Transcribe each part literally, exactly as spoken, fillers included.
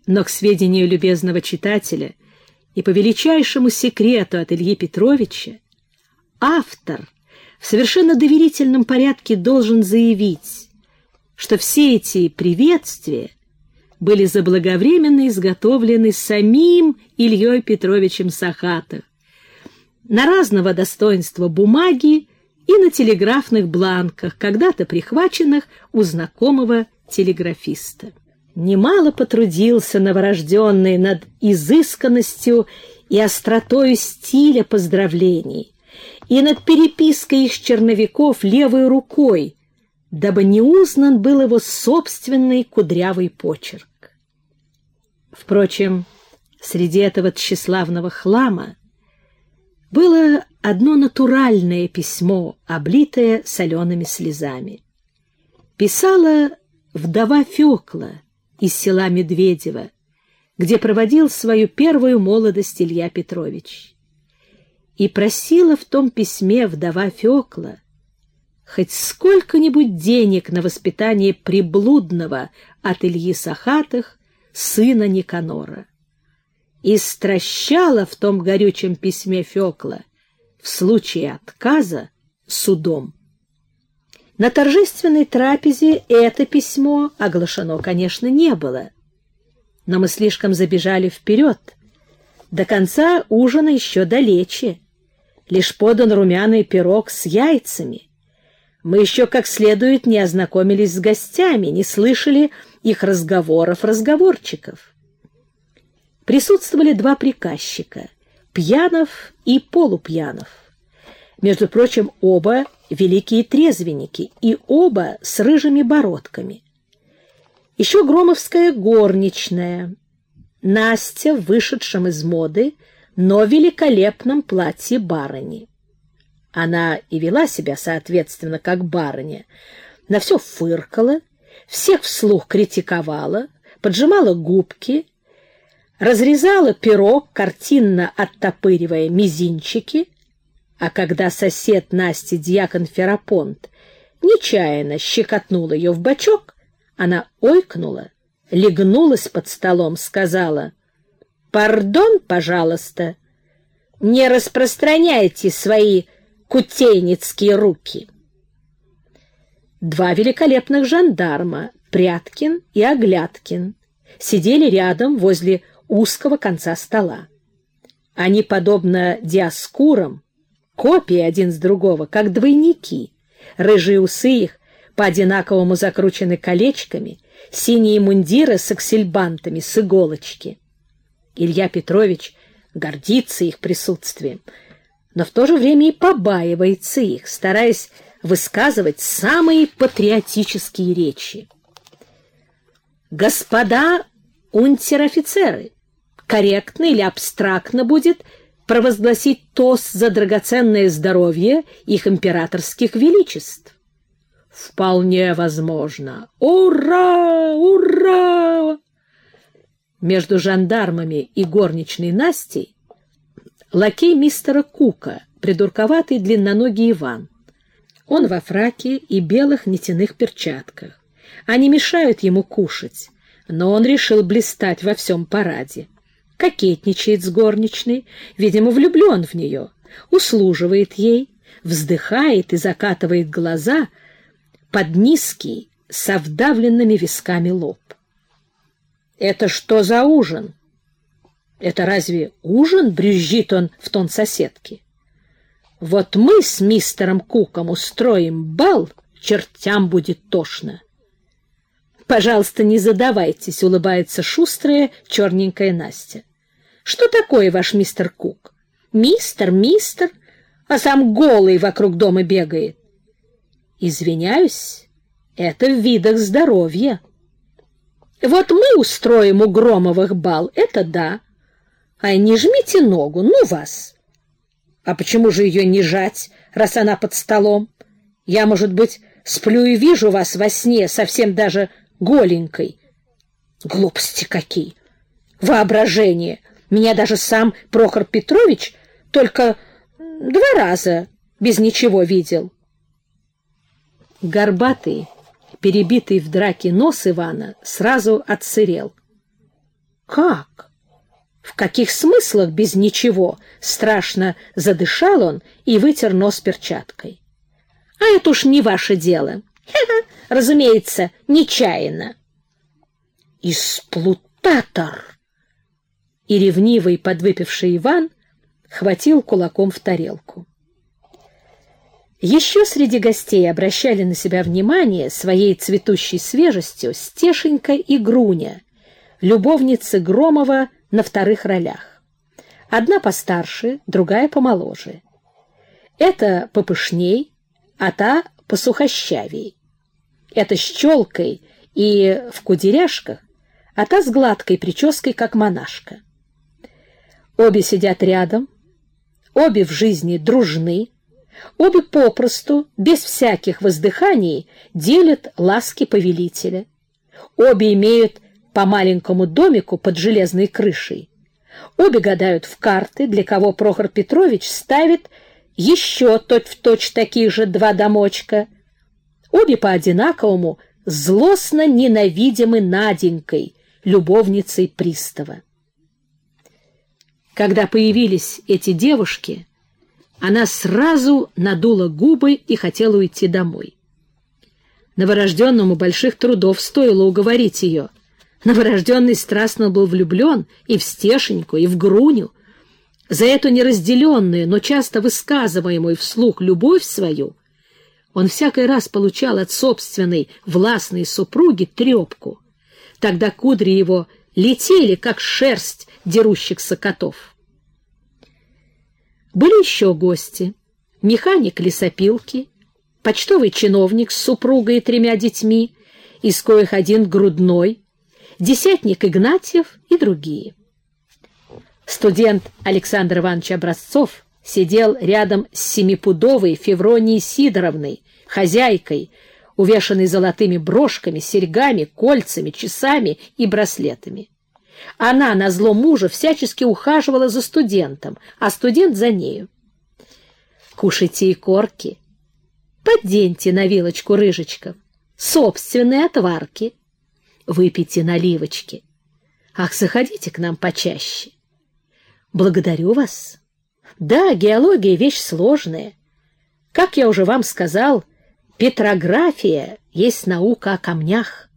Но к сведению любезного читателя и по величайшему секрету от Ильи Петровича, автор в совершенно доверительном порядке должен заявить, что все эти приветствия были заблаговременно изготовлены самим Ильей Петровичем Сахатых на разного достоинства бумаги и на телеграфных бланках, когда-то прихваченных у знакомого телеграфиста. Немало потрудился новорожденный над изысканностью и остротою стиля поздравлений и над перепиской их черновиков левой рукой, дабы не узнан был его собственный кудрявый почерк. Впрочем, среди этого тщеславного хлама было одно натуральное письмо, облитое солеными слезами. Писала вдова Фёкла из села Медведево, где проводил свою первую молодость Илья Петрович. И просила в том письме вдова Фёкла хоть сколько-нибудь денег на воспитание приблудного от Ильи Сахатых сына Никанора. И стращала в том горючем письме Фёкла в случае отказа судом. На торжественной трапезе это письмо оглашено, конечно, не было. Но мы слишком забежали вперед. До конца ужина еще далече. Лишь подан румяный пирог с яйцами. Мы еще как следует не ознакомились с гостями, не слышали их разговоров-разговорчиков. Присутствовали два приказчика — Пьянов и Полупьянов. Между прочим, оба великие трезвенники и оба с рыжими бородками. Еще громовская горничная, Настя в вышедшем из моды, но великолепном платье барыни. Она и вела себя, соответственно, как барыня, на все фыркала, всех вслух критиковала, поджимала губки, разрезала пирог, картинно оттопыривая мизинчики, а когда сосед Насти, дьякон Ферапонт, нечаянно щекотнул ее в бочок, она ойкнула, легнулась под столом, сказала: «Пардон, пожалуйста, не распространяйте свои кутейницкие руки». Два великолепных жандарма, Пряткин и Оглядкин, сидели рядом возле узкого конца стола. Они, подобно диаскурам, копии один с другого, как двойники. Рыжие усы их по-одинаковому закручены колечками, синие мундиры с аксельбантами, с иголочки. Илья Петрович гордится их присутствием, но в то же время и побаивается их, стараясь высказывать самые патриотические речи. «Господа унтер-офицеры, корректно или абстрактно будет провозгласить тост за драгоценное здоровье их императорских величеств». «Вполне возможно. Ура! Ура!» Между жандармами и горничной Настей лакей мистера Кука, придурковатый длинноногий Иван. Он во фраке и белых нитяных перчатках. Они мешают ему кушать, но он решил блистать во всем параде. Кокетничает с горничной, видимо, влюблен в нее, услуживает ей, вздыхает и закатывает глаза под низкий, со вдавленными висками лоб. «Это что за ужин?» «Это разве ужин?» — брюзжит он в тон соседки. «Вот мы с мистером Куком устроим бал, чертям будет тошно». «Пожалуйста, не задавайтесь», — улыбается шустрая черненькая Настя. «Что такое ваш мистер Кук? Мистер, мистер, а сам голый вокруг дома бегает». «Извиняюсь, это в видах здоровья». «Вот мы устроим у Громовых бал, это да. А не жмите ногу, ну вас». «А почему же ее не жать, раз она под столом? Я, может быть, сплю и вижу вас во сне, совсем даже голенькой». «Глупости какие! Воображение! Меня даже сам Прохор Петрович только два раза без ничего видел». Горбатый, перебитый в драке нос Ивана сразу отсырел. Как? В каких смыслах без ничего? Страшно задышал он и вытер нос перчаткой. А это уж не ваше дело. Ха-ха, разумеется, нечаянно. Исплутатор! И ревнивый подвыпивший Иван хватил кулаком в тарелку. Еще среди гостей обращали на себя внимание своей цветущей свежестью Стешенька и Груня, любовницы Громова на вторых ролях. Одна постарше, другая помоложе. Эта попышней, а та посухощавей. Эта с челкой и в кудряшках, а та с гладкой прической, как монашка. Обе сидят рядом, обе в жизни дружны, обе попросту, без всяких воздыханий, делят ласки повелителя. Обе имеют по маленькому домику под железной крышей. Обе гадают в карты, для кого Прохор Петрович ставит еще точь-в-точь такие же два домочка. Обе по-одинаковому злостно ненавидимы Наденькой, любовницей пристава. Когда появились эти девушки, она сразу надула губы и хотела уйти домой. Новорожденному больших трудов стоило уговорить ее. Новорожденный страстно был влюблен и в Стешеньку, и в Груню. За эту неразделенную, но часто высказываемую вслух любовь свою он всякий раз получал от собственной властной супруги трепку. Тогда кудри его летели, как шерсть дерущихся котов. Были еще гости: механик лесопилки, почтовый чиновник с супругой и тремя детьми, из коих один грудной, десятник Игнатьев и другие. Студент Александр Иванович Образцов сидел рядом с семипудовой Февронией Сидоровной, хозяйкой, увешанной золотыми брошками, серьгами, кольцами, часами и браслетами. Она, назло мужа, всячески ухаживала за студентом, а студент за нею. Кушайте икорки, подденьте на вилочку рыжечков, собственные отварки, выпейте наливочки. Ах, заходите к нам почаще. Благодарю вас. Да, геология — вещь сложная. Как я уже вам сказал, петрография есть наука о камнях.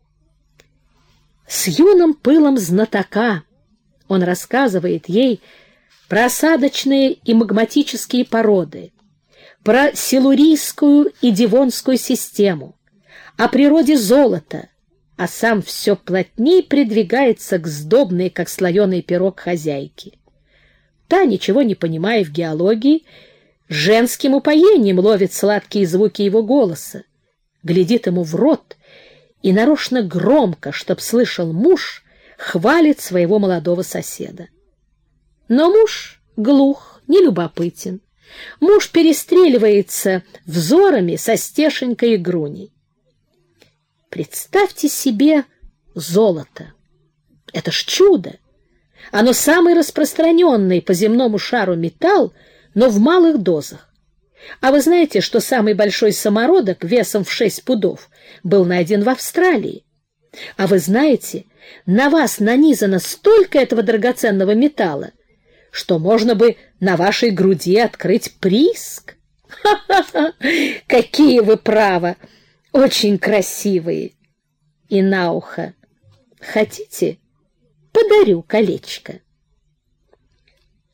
С юным пылом знатока он рассказывает ей про осадочные и магматические породы, про силурийскую и девонскую систему, о природе золота, а сам все плотней придвигается к сдобной, как слоеный пирог, хозяйке. Та, ничего не понимая в геологии, женским упоением ловит сладкие звуки его голоса, глядит ему в рот и нарочно громко, чтоб слышал муж, хвалит своего молодого соседа. Но муж глух, нелюбопытен. Муж перестреливается взорами со Стешенькой и Груней. Представьте себе золото. Это ж чудо! Оно самый распространенный по земному шару металл, но в малых дозах. А вы знаете, что самый большой самородок весом в шесть пудов был найден в Австралии? А вы знаете, на вас нанизано столько этого драгоценного металла, что можно бы на вашей груди открыть прииск? Ха-ха-ха! Какие вы, право! Очень красивые! И на ухо: хотите, подарю колечко?